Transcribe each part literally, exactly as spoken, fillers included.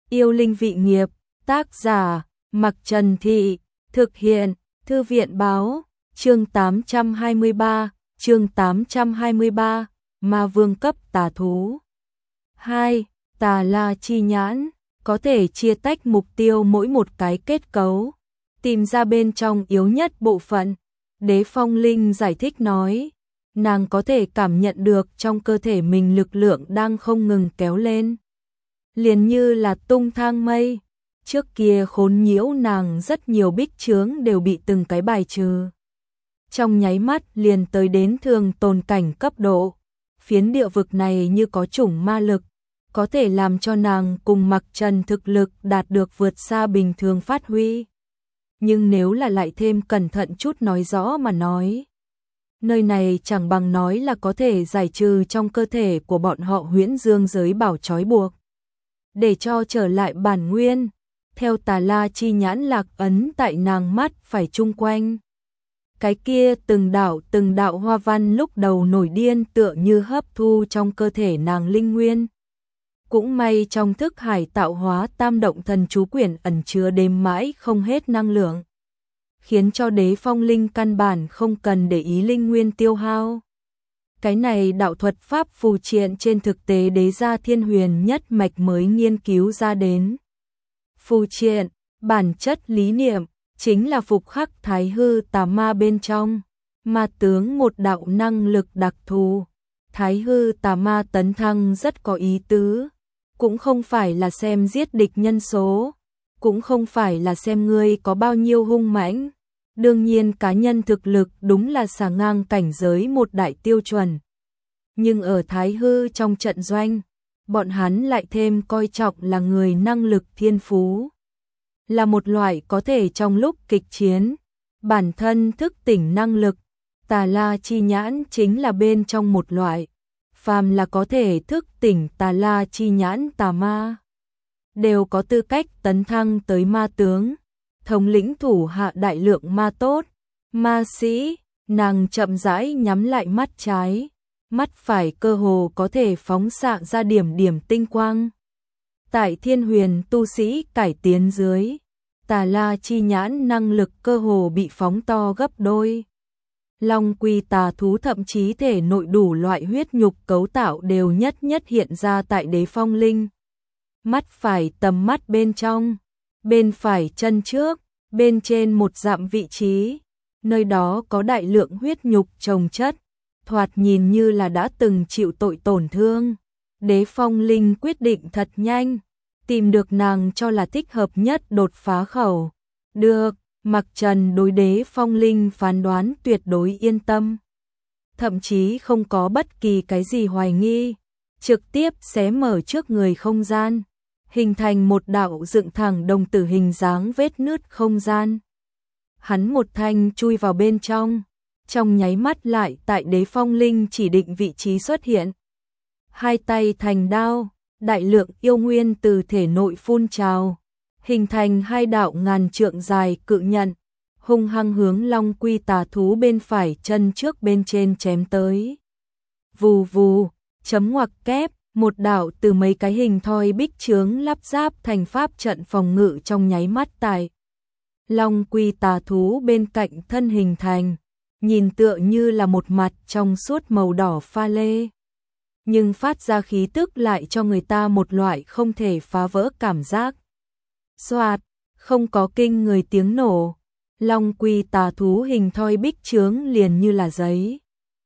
Yêu linh vị nghiệp, tác giả, Mặc Trần Thị, thực hiện, Thư viện báo, chương tám trăm hai mươi ba, chương tám trăm hai mươi ba, Ma Vương cấp tà thú. hai. Tà La chi nhãn, có thể chia tách mục tiêu mỗi một cái kết cấu, tìm ra bên trong yếu nhất bộ phận. Đế Phong Linh giải thích nói, nàng có thể cảm nhận được trong cơ thể mình lực lượng đang không ngừng kéo lên. Liền như là tung thang mây, trước kia khốn nhiễu nàng rất nhiều bích chướng đều bị từng cái bài trừ. Trong nháy mắt liền tới đến thường tồn cảnh cấp độ, phiến địa vực này như có chủng ma lực, có thể làm cho nàng cùng Mặc Trần thực lực đạt được vượt xa bình thường phát huy. Nhưng nếu là lại thêm cẩn thận chút nói rõ mà nói, nơi này chẳng bằng nói là có thể giải trừ trong cơ thể của bọn họ huyễn dương giới bảo trói buộc, để cho trở lại bản nguyên, theo Tà La chi nhãn lạc ấn tại nàng mắt phải chung quanh. Cái kia từng đạo từng đạo hoa văn lúc đầu nổi điên tựa như hấp thu trong cơ thể nàng linh nguyên. Cũng may trong thức hải tạo hóa tam động thần chú quyển ẩn chứa đêm mãi không hết năng lượng, khiến cho Đế Phong Linh căn bản không cần để ý linh nguyên tiêu hao. Cái này đạo thuật pháp phù triện trên thực tế Đế gia Thiên Huyền nhất mạch mới nghiên cứu ra đến. Phù triện, bản chất lý niệm, chính là phục khắc thái hư tà ma bên trong, ma tướng một đạo năng lực đặc thù. Thái hư tà ma tấn thăng rất có ý tứ, cũng không phải là xem giết địch nhân số, cũng không phải là xem ngươi có bao nhiêu hung mãnh. Đương nhiên cá nhân thực lực đúng là xà ngang cảnh giới một đại tiêu chuẩn. Nhưng ở thái hư trong trận doanh, bọn hắn lại thêm coi trọng là người năng lực thiên phú. Là một loại có thể trong lúc kịch chiến, bản thân thức tỉnh năng lực. Tà La chi nhãn chính là bên trong một loại. Phàm là có thể thức tỉnh Tà La chi nhãn tà ma, đều có tư cách tấn thăng tới ma tướng, thống lĩnh thủ hạ đại lượng ma tốt, ma sĩ. Nàng chậm rãi nhắm lại mắt trái, mắt phải cơ hồ có thể phóng xạ ra điểm điểm tinh quang. Tại Thiên Huyền tu sĩ cải tiến dưới, Tà La chi nhãn năng lực cơ hồ bị phóng to gấp đôi. Long quy tà thú thậm chí thể nội đủ loại huyết nhục cấu tạo đều nhất nhất hiện ra tại Đế Phong Linh. Mắt phải tầm mắt bên trong, bên phải chân trước, bên trên một dặm vị trí, nơi đó có đại lượng huyết nhục chồng chất, thoạt nhìn như là đã từng chịu tội tổn thương. Đế Phong Linh quyết định thật nhanh, tìm được nàng cho là thích hợp nhất đột phá khẩu. Được, Mặc Trần đối Đế Phong Linh phán đoán tuyệt đối yên tâm, thậm chí không có bất kỳ cái gì hoài nghi, trực tiếp xé mở trước người không gian, hình thành một đạo dựng thẳng đồng tử hình dáng vết nứt không gian. Hắn một thanh chui vào bên trong, trong nháy mắt lại tại Đế Phong Linh chỉ định vị trí xuất hiện. Hai tay thành đao, đại lượng yêu nguyên từ thể nội phun trào, hình thành hai đạo ngàn trượng dài cự nhận, hung hăng hướng Long quy tà thú bên phải chân trước bên trên chém tới. Vù vù, chấm ngoặc kép, một đạo từ mấy cái hình thoi bích chướng lắp ráp thành pháp trận phòng ngự trong nháy mắt tại Long quy tà thú bên cạnh thân hình thành, nhìn tựa như là một mặt trong suốt màu đỏ pha lê, nhưng phát ra khí tức lại cho người ta một loại không thể phá vỡ cảm giác. Xoạt, không có kinh người tiếng nổ, Long quy tà thú hình thoi bích chướng liền như là giấy,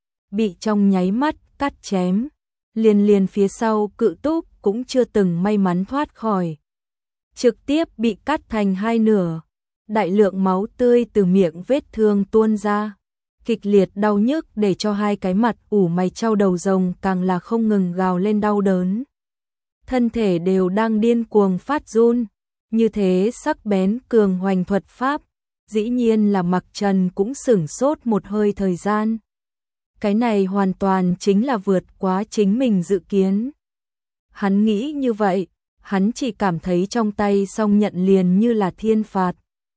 bị trong nháy mắt cắt chém, liền liền phía sau cự túc cũng chưa từng may mắn thoát khỏi, trực tiếp bị cắt thành hai nửa, đại lượng máu tươi từ miệng vết thương tuôn ra, kịch liệt đau nhức để cho hai cái mặt ủ mày trao đầu rồng càng là không ngừng gào lên đau đớn. Thân thể đều đang điên cuồng phát run, như thế sắc bén cường hoành thuật pháp, dĩ nhiên là Mặc Trần cũng sửng sốt một hơi thời gian. Cái này hoàn toàn chính là vượt quá chính mình dự kiến. Hắn nghĩ như vậy, hắn chỉ cảm thấy trong tay song nhận liền như là thiên phạt.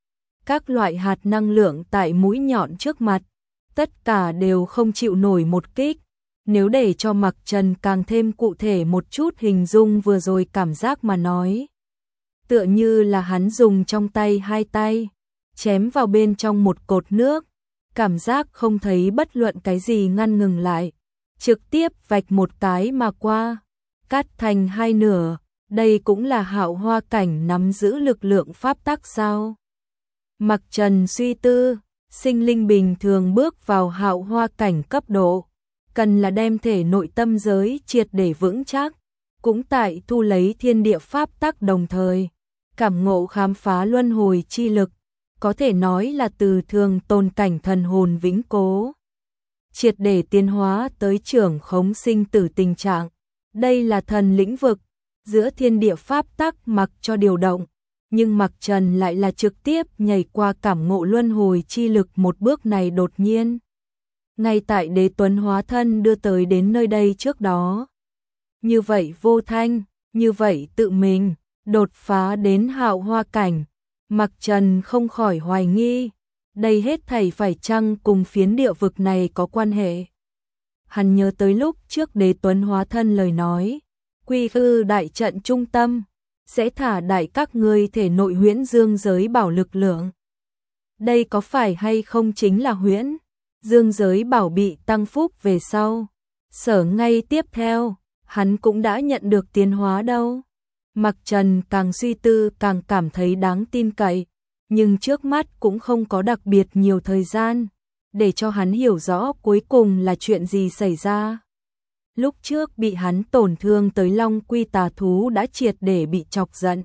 Các loại hạt năng lượng tại mũi nhọn trước mặt, tất cả đều không chịu nổi một kích. Nếu để cho Mặc Trần càng thêm cụ thể một chút hình dung vừa rồi cảm giác mà nói, tựa như là hắn dùng trong tay hai tay, chém vào bên trong một cột nước, cảm giác không thấy bất luận cái gì ngăn ngừng lại, trực tiếp vạch một cái mà qua, cắt thành hai nửa, đây cũng là Hạo Hoa cảnh nắm giữ lực lượng pháp tắc sao? Mặc Trần suy tư, sinh linh bình thường bước vào Hạo Hoa cảnh cấp độ, cần là đem thể nội tâm giới triệt để vững chắc, cũng tại thu lấy thiên địa pháp tắc đồng thời, cảm ngộ khám phá luân hồi chi lực, có thể nói là từ thường tồn cảnh thần hồn vĩnh cố, triệt để tiến hóa tới trưởng khống sinh tử tình trạng. Đây là thần lĩnh vực, giữa thiên địa pháp tắc mặc cho điều động, nhưng Mặc Trần lại là trực tiếp nhảy qua cảm ngộ luân hồi chi lực, một bước này đột nhiên. Ngay tại Đế Tuấn hóa thân đưa tới đến nơi đây trước đó. Như vậy vô thanh, như vậy tự mình, đột phá đến Hạo Hoa cảnh, Mặc Trần không khỏi hoài nghi, đây hết thảy phải chăng cùng phiến địa vực này có quan hệ. Hắn nhớ tới lúc trước Đế Tuấn hóa thân lời nói, quy khư đại trận trung tâm, sẽ thả đại các ngươi thể nội huyễn dương giới bảo lực lượng. Đây có phải hay không chính là huyễn dương giới bảo bị tăng phúc về sau. Sở ngay tiếp theo, hắn cũng đã nhận được tiến hóa đâu. Mặc Trần càng suy tư càng cảm thấy đáng tin cậy, nhưng trước mắt cũng không có đặc biệt nhiều thời gian, để cho hắn hiểu rõ cuối cùng là chuyện gì xảy ra. Lúc trước bị hắn tổn thương tới Long Quy tà thú đã triệt để bị chọc giận.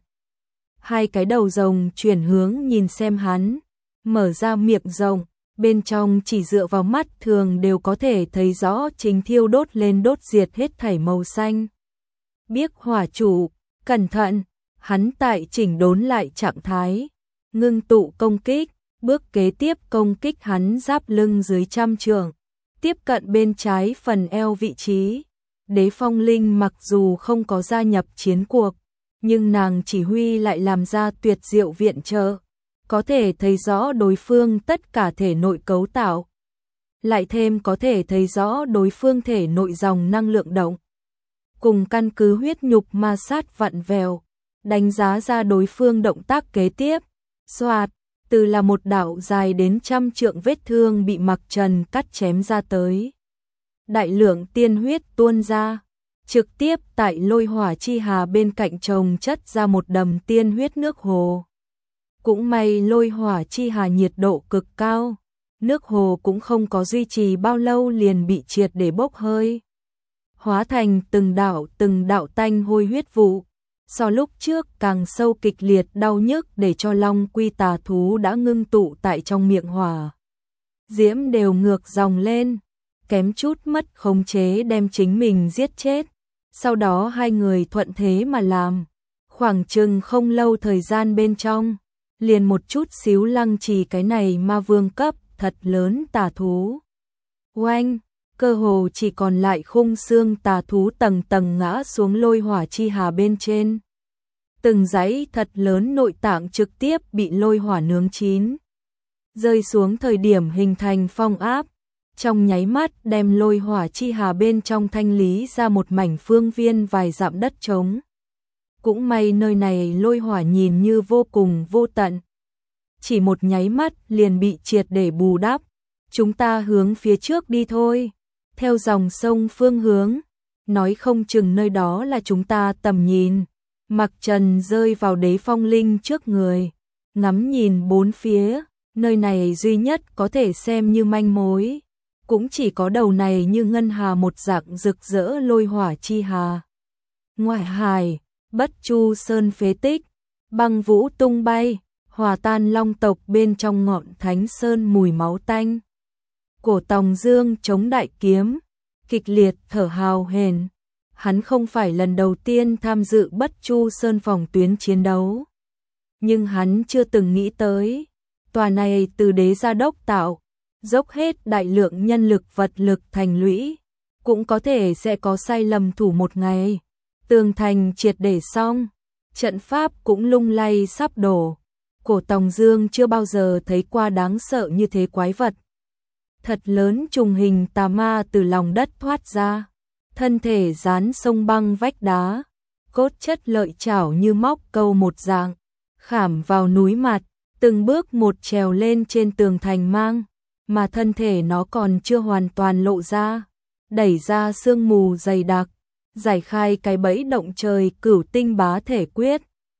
Hai cái đầu rồng chuyển hướng nhìn xem hắn, mở ra miệng rồng, bên trong chỉ dựa vào mắt thường đều có thể thấy rõ chính thiêu đốt lên đốt diệt hết thảy màu xanh. Biếc hỏa chủ, cẩn thận, hắn tại chỉnh đốn lại trạng thái, ngưng tụ công kích, bước kế tiếp công kích hắn giáp lưng dưới trăm trượng, tiếp cận bên trái phần eo vị trí. Đế Phong Linh mặc dù không có gia nhập chiến cuộc, nhưng nàng chỉ huy lại làm ra tuyệt diệu viện trợ, có thể thấy rõ đối phương tất cả thể nội cấu tạo, lại thêm có thể thấy rõ đối phương thể nội dòng năng lượng động, cùng căn cứ huyết nhục ma sát vặn vẹo, đánh giá ra đối phương động tác kế tiếp. Xoạt, từ là một đạo dài đến trăm trượng vết thương bị Mặc Trần cắt chém ra tới. Đại lượng tiên huyết tuôn ra, trực tiếp tại lôi hỏa chi hà bên cạnh trồng chất ra một đầm tiên huyết nước hồ. Cũng may lôi hỏa chi hà nhiệt độ cực cao, nước hồ cũng không có duy trì bao lâu liền bị triệt để bốc hơi, hóa thành từng đạo từng đạo tanh hôi huyết vụ. So lúc trước càng sâu kịch liệt đau nhức, để cho Long Quy tà thú đã ngưng tụ tại trong miệng hỏa diễm đều ngược dòng lên, kém chút mất khống chế đem chính mình giết chết. Sau đó hai người thuận thế mà làm, khoảng chừng không lâu thời gian bên trong, liền một chút xíu lăng trì cái này ma vương cấp thật lớn tà thú. Oanh, cơ hồ chỉ còn lại khung xương tà thú tầng tầng ngã xuống lôi hỏa chi hà bên trên. Từng dãy thật lớn nội tạng trực tiếp bị lôi hỏa nướng chín, rơi xuống thời điểm hình thành phong áp, trong nháy mắt đem lôi hỏa chi hà bên trong thanh lý ra một mảnh phương viên vài dặm đất trống. Cũng may nơi này lôi hỏa nhìn như vô cùng vô tận, chỉ một nháy mắt liền bị triệt để bù đắp. Chúng ta hướng phía trước đi thôi, theo dòng sông phương hướng, nói không chừng nơi đó là chúng ta tầm nhìn. Mặc Trần rơi vào Đế Phong Linh trước người, ngắm nhìn bốn phía, nơi này duy nhất có thể xem như manh mối, cũng chỉ có đầu này như ngân hà một dạng rực rỡ lôi hỏa chi hà. Ngoại hải, Bất Chu Sơn phế tích, băng vũ tung bay, hòa tan long tộc bên trong ngọn thánh sơn mùi máu tanh. Cổ Tòng Dương chống đại kiếm, kịch liệt thở hào hển. Hắn không phải lần đầu tiên tham dự Bất Chu Sơn phòng tuyến chiến đấu, nhưng hắn chưa từng nghĩ tới, tòa này từ đế gia đốc tạo, dốc hết đại lượng nhân lực vật lực thành lũy, cũng có thể sẽ có sai lầm thủ một ngày. Tường thành triệt để xong, trận pháp cũng lung lay sắp đổ. Cổ Tòng Dương chưa bao giờ thấy qua đáng sợ như thế quái vật. Thật lớn trùng hình tà ma từ lòng đất thoát ra, thân thể dán sông băng vách đá, cốt chất lợi chảo như móc câu một dạng, khảm vào núi mặt, từng bước một trèo lên trên tường thành mang, mà thân thể nó còn chưa hoàn toàn lộ ra, đẩy ra sương mù dày đặc, giải khai cái bẫy động trời cửu tinh bá thể quyết,